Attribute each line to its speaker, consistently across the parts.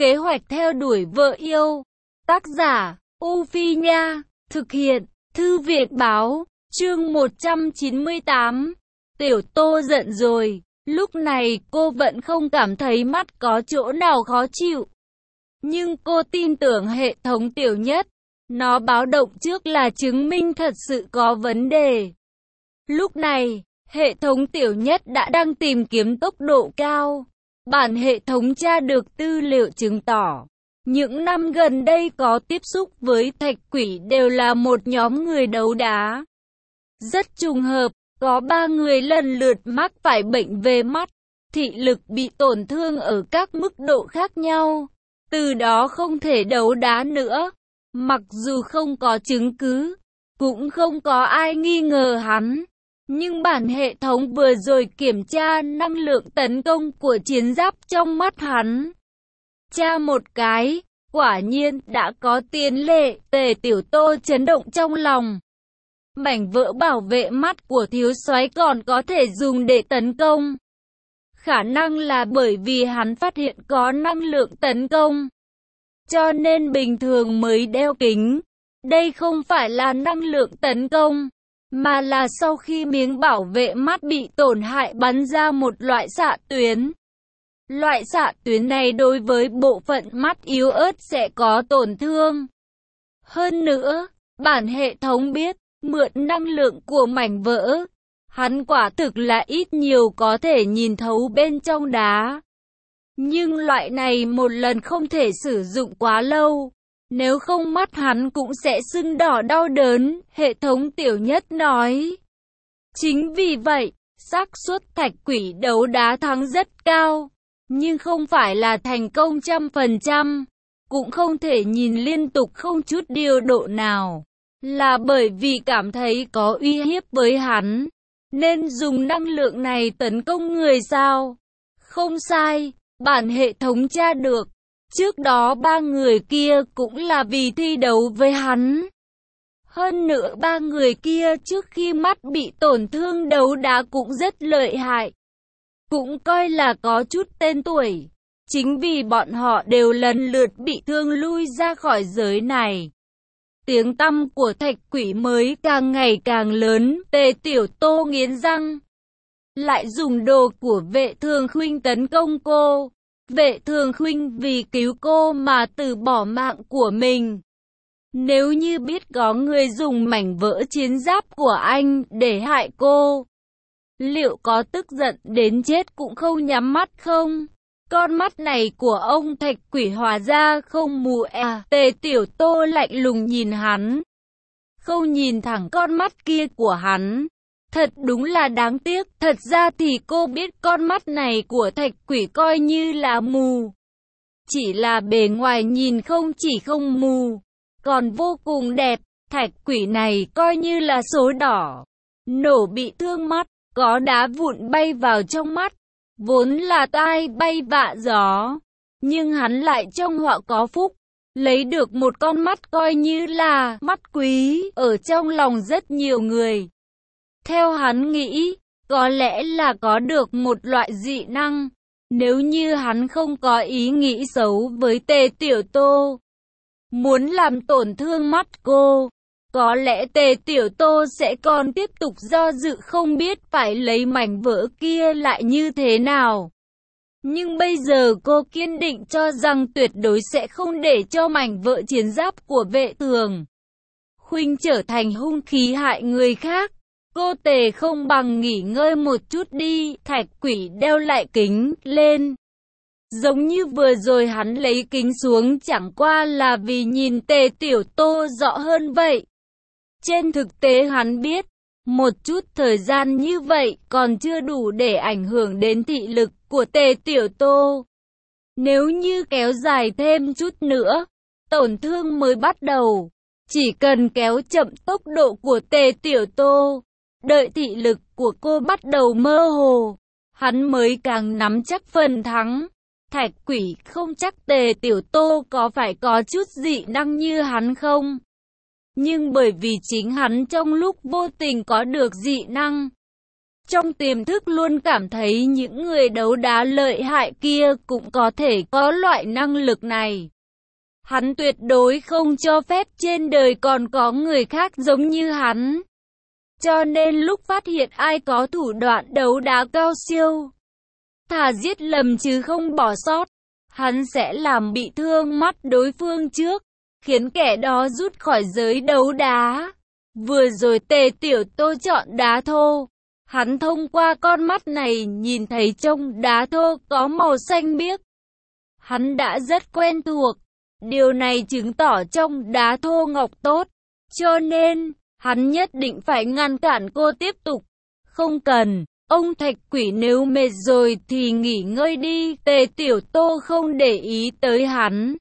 Speaker 1: Kế hoạch theo đuổi vợ yêu. Tác giả, U Phi Nha. Thực hiện, Thư viện Báo. Chương 198. Tiểu Tô giận rồi. Lúc này cô vẫn không cảm thấy mắt có chỗ nào khó chịu. Nhưng cô tin tưởng hệ thống Tiểu Nhất. Nó báo động trước là chứng minh thật sự có vấn đề. Lúc này, hệ thống Tiểu Nhất đã đang tìm kiếm tốc độ cao. Bản hệ thống tra được tư liệu chứng tỏ, những năm gần đây có tiếp xúc với thạch quỷ đều là một nhóm người đấu đá. Rất trùng hợp, có 3 người lần lượt mắc phải bệnh về mắt, thị lực bị tổn thương ở các mức độ khác nhau, từ đó không thể đấu đá nữa. Mặc dù không có chứng cứ, cũng không có ai nghi ngờ hắn. Nhưng bản hệ thống vừa rồi kiểm tra năng lượng tấn công của chiến giáp trong mắt hắn. Tra một cái, quả nhiên đã có tiền lệ. Tề Tiểu Tô chấn động trong lòng. Mảnh vỡ bảo vệ mắt của thiếu soái còn có thể dùng để tấn công. Khả năng là bởi vì hắn phát hiện có năng lượng tấn công, cho nên bình thường mới đeo kính. Đây không phải là năng lượng tấn công, mà là sau khi miếng bảo vệ mắt bị tổn hại bắn ra một loại xạ tuyến. Loại xạ tuyến này đối với bộ phận mắt yếu ớt sẽ có tổn thương. Hơn nữa, bản hệ thống biết, mượn năng lượng của mảnh vỡ, hắn quả thực là ít nhiều có thể nhìn thấu bên trong đá. Nhưng loại này một lần không thể sử dụng quá lâu. Nếu không mắt hắn cũng sẽ sưng đỏ đau đớn, hệ thống Tiểu Nhất nói. Chính vì vậy, xác suất thạch quỷ đấu đá thắng rất cao, nhưng không phải là thành công 100%, cũng không thể nhìn liên tục không chút điều độ nào. Là bởi vì cảm thấy có uy hiếp với hắn, nên dùng năng lượng này tấn công người sao? Không sai, bản hệ thống tra được. Trước đó 3 người kia cũng là vì thi đấu với hắn. Hơn nữa 3 người kia trước khi mắt bị tổn thương đấu đá cũng rất lợi hại. Cũng coi là có chút tên tuổi. Chính vì bọn họ đều lần lượt bị thương lui ra khỏi giới này. Tiếng tăm của thạch quỷ mới càng ngày càng lớn. Tề Tiểu Tô nghiến răng. Lại dùng đồ của Vệ Thường Khuynh tấn công cô. Vệ Thường Khuynh vì cứu cô mà từ bỏ mạng của mình. Nếu như biết có người dùng mảnh vỡ chiến giáp của anh để hại cô, liệu có tức giận đến chết cũng không nhắm mắt không? Con mắt này của ông thạch quỷ hóa ra không mù à? Tề Tiểu Tô lạnh lùng nhìn hắn, không nhìn thẳng con mắt kia của hắn. Thật đúng là đáng tiếc, thật ra thì cô biết con mắt này của thạch quỷ coi như là mù. Chỉ là bề ngoài nhìn không chỉ không mù, còn vô cùng đẹp. Thạch quỷ này coi như là số đỏ, nổ bị thương mắt, có đá vụn bay vào trong mắt, vốn là tai bay vạ gió. Nhưng hắn lại trong họa có phúc, lấy được một con mắt coi như là mắt quý ở trong lòng rất nhiều người. Theo hắn nghĩ, có lẽ là có được một loại dị năng. Nếu như hắn không có ý nghĩ xấu với Tề Tiểu Tô, muốn làm tổn thương mắt cô, có lẽ Tề Tiểu Tô sẽ còn tiếp tục do dự không biết phải lấy mảnh vỡ kia lại như thế nào. Nhưng bây giờ cô kiên định cho rằng tuyệt đối sẽ không để cho mảnh vỡ chiến giáp của Vệ Thường Khuynh trở thành hung khí hại người khác. Cô Tề không bằng nghỉ ngơi một chút đi. Thạch quỷ đeo lại kính lên. Giống như vừa rồi hắn lấy kính xuống chẳng qua là vì nhìn Tề Tiểu Tô rõ hơn vậy. Trên thực tế hắn biết, một chút thời gian như vậy còn chưa đủ để ảnh hưởng đến thị lực của Tề Tiểu Tô. Nếu như kéo dài thêm chút nữa, tổn thương mới bắt đầu. Chỉ cần kéo chậm tốc độ của Tề Tiểu Tô, đợi thị lực của cô bắt đầu mơ hồ, hắn mới càng nắm chắc phần thắng. Thạch quỷ không chắc Tề Tiểu Tô có phải có chút dị năng như hắn không. Nhưng bởi vì chính hắn trong lúc vô tình có được dị năng, Trong tiềm thức luôn cảm thấy những người đấu đá lợi hại kia cũng có thể có loại năng lực này. Hắn tuyệt đối không cho phép trên đời còn có người khác giống như hắn. Cho nên lúc phát hiện ai có thủ đoạn đấu đá cao siêu, thà giết lầm chứ không bỏ sót. Hắn sẽ làm bị thương mắt đối phương trước, khiến kẻ đó rút khỏi giới đấu đá. Vừa rồi Tề Tiểu Tô chọn đá thô. Hắn thông qua con mắt này nhìn thấy trong đá thô có màu xanh biếc. Hắn đã rất quen thuộc. Điều này chứng tỏ trong đá thô ngọc tốt. Cho nên, hắn nhất định phải ngăn cản cô tiếp tục. Không cần, ông Thạch Quỷ nếu mệt rồi thì nghỉ ngơi đi. Tề Tiểu Tô không để ý tới hắn.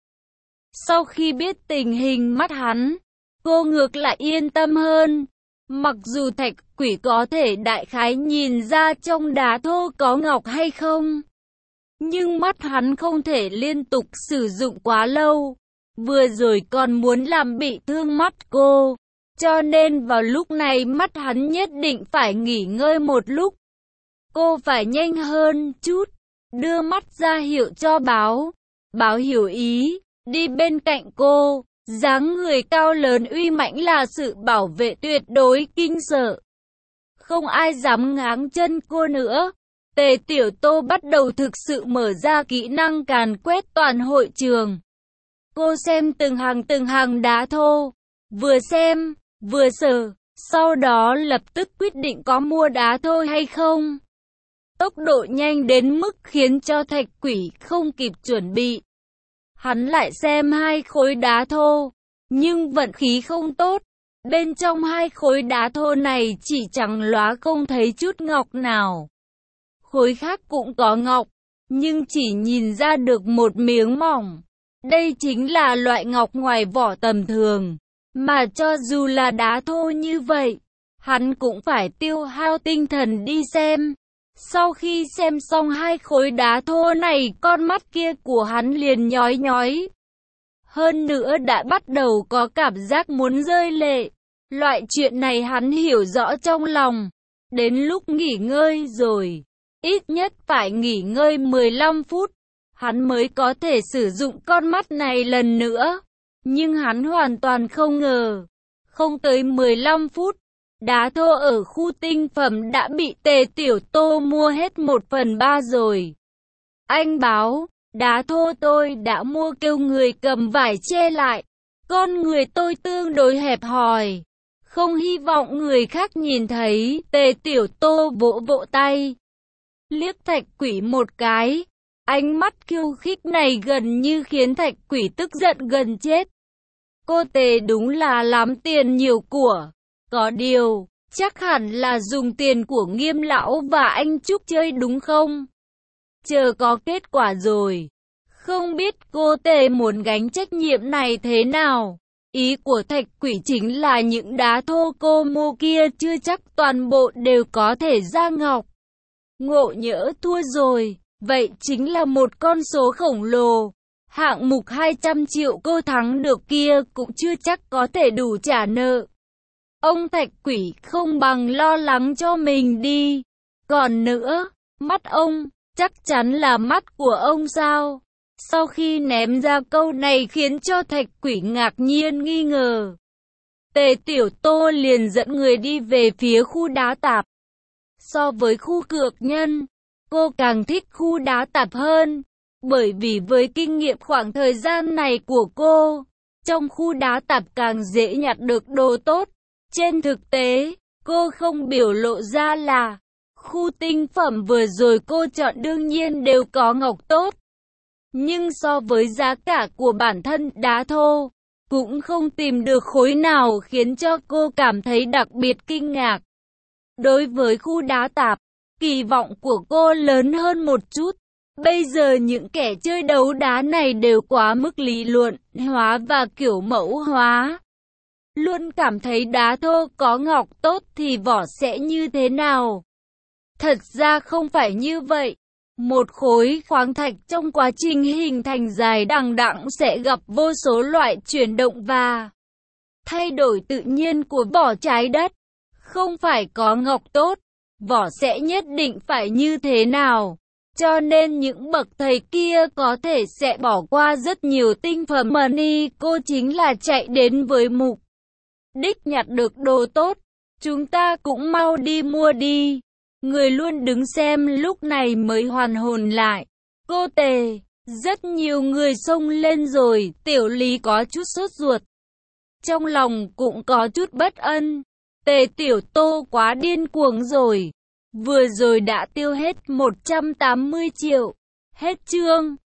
Speaker 1: Sau khi biết tình hình mắt hắn, cô ngược lại yên tâm hơn. Mặc dù Thạch Quỷ có thể đại khái nhìn ra trong đá thô có ngọc hay không, nhưng mắt hắn không thể liên tục sử dụng quá lâu. Vừa rồi còn muốn làm bị thương mắt cô, cho nên vào lúc này mắt hắn nhất định phải nghỉ ngơi một lúc. Cô phải nhanh hơn chút, đưa mắt ra hiệu cho Báo. Báo hiểu ý, đi bên cạnh cô. Dáng người cao lớn uy mãnh là sự bảo vệ tuyệt đối kinh sợ. Không ai dám ngáng chân cô nữa. Tề Tiểu Tô bắt đầu thực sự mở ra kỹ năng càn quét toàn hội trường. Cô xem từng hàng đá thô, vừa xem, vừa sờ, sau đó lập tức quyết định có mua đá thô hay không. Tốc độ nhanh đến mức khiến cho Thạch Quỷ không kịp chuẩn bị. Hắn lại xem 2 khối đá thô, nhưng vận khí không tốt. Bên trong 2 khối đá thô này chỉ trắng lóa không thấy chút ngọc nào. Khối khác cũng có ngọc, nhưng chỉ nhìn ra được một miếng mỏng. Đây chính là loại ngọc ngoài vỏ tầm thường, mà cho dù là đá thô như vậy, hắn cũng phải tiêu hao tinh thần đi xem. Sau khi xem xong 2 khối đá thô này, con mắt kia của hắn liền nhói nhói. Hơn nữa đã bắt đầu có cảm giác muốn rơi lệ. Loại chuyện này hắn hiểu rõ trong lòng. Đến lúc nghỉ ngơi rồi, ít nhất phải nghỉ ngơi 15 phút, hắn mới có thể sử dụng con mắt này lần nữa. Nhưng hắn hoàn toàn không ngờ, không tới 15 phút, đá thô ở khu tinh phẩm đã bị Tề Tiểu Tô mua hết 1/3 rồi. Anh Báo, đá thô tôi đã mua, kêu người cầm vải che lại. Con người tôi tương đối hẹp hòi, không hy vọng người khác nhìn thấy. Tề Tiểu Tô vỗ vỗ tay, liếc Thạch Quỷ một cái. Ánh mắt khiêu khích này gần như khiến Thạch Quỷ tức giận gần chết. Cô Tề đúng là lắm tiền nhiều của. Có điều, chắc hẳn là dùng tiền của Nghiêm lão và anh Trúc chơi đúng không? Chờ có kết quả rồi. Không biết cô Tề muốn gánh trách nhiệm này thế nào? Ý của Thạch Quỷ chính là những đá thô cô mua kia chưa chắc toàn bộ đều có thể ra ngọc. Ngộ nhỡ thua rồi, vậy chính là một con số khổng lồ. Hạng mục 200 triệu cô thắng được kia cũng chưa chắc có thể đủ trả nợ. Ông Thạch Quỷ không bằng lo lắng cho mình đi. Còn nữa, mắt ông, chắc chắn là mắt của ông sao? Sau khi ném ra câu này khiến cho Thạch Quỷ ngạc nhiên nghi ngờ. Tề Tiểu Tô liền dẫn người đi về phía khu đá tạp. So với khu cược nhân, cô càng thích khu đá tạp hơn. Bởi vì với kinh nghiệm khoảng thời gian này của cô, trong khu đá tạp càng dễ nhặt được đồ tốt. Trên thực tế, cô không biểu lộ ra là khu tinh phẩm vừa rồi cô chọn đương nhiên đều có ngọc tốt. Nhưng so với giá cả của bản thân đá thô, cũng không tìm được khối nào khiến cho cô cảm thấy đặc biệt kinh ngạc. Đối với khu đá tạp, kỳ vọng của cô lớn hơn một chút. Bây giờ những kẻ chơi đấu đá này đều quá mức lý luận hóa và kiểu mẫu hóa. Luôn cảm thấy đá thô có ngọc tốt thì vỏ sẽ như thế nào. Thật ra không phải như vậy. Một khối khoáng thạch trong quá trình hình thành dài đằng đẵng sẽ gặp vô số loại chuyển động và thay đổi tự nhiên của vỏ trái đất. Không phải có ngọc tốt, vỏ sẽ nhất định phải như thế nào. Cho nên những bậc thầy kia có thể sẽ bỏ qua rất nhiều tinh phẩm mà ni cô chính là chạy đến với mục đích nhặt được đồ tốt. Chúng ta cũng mau đi mua đi. Người luôn đứng xem lúc này mới hoàn hồn lại. Cô Tề, rất nhiều người xông lên rồi, Tiểu Lý có chút sốt ruột. Trong lòng cũng có chút bất ân. Tề Tiểu Tô quá điên cuồng rồi. Vừa rồi đã tiêu hết 180 triệu. Hết chương.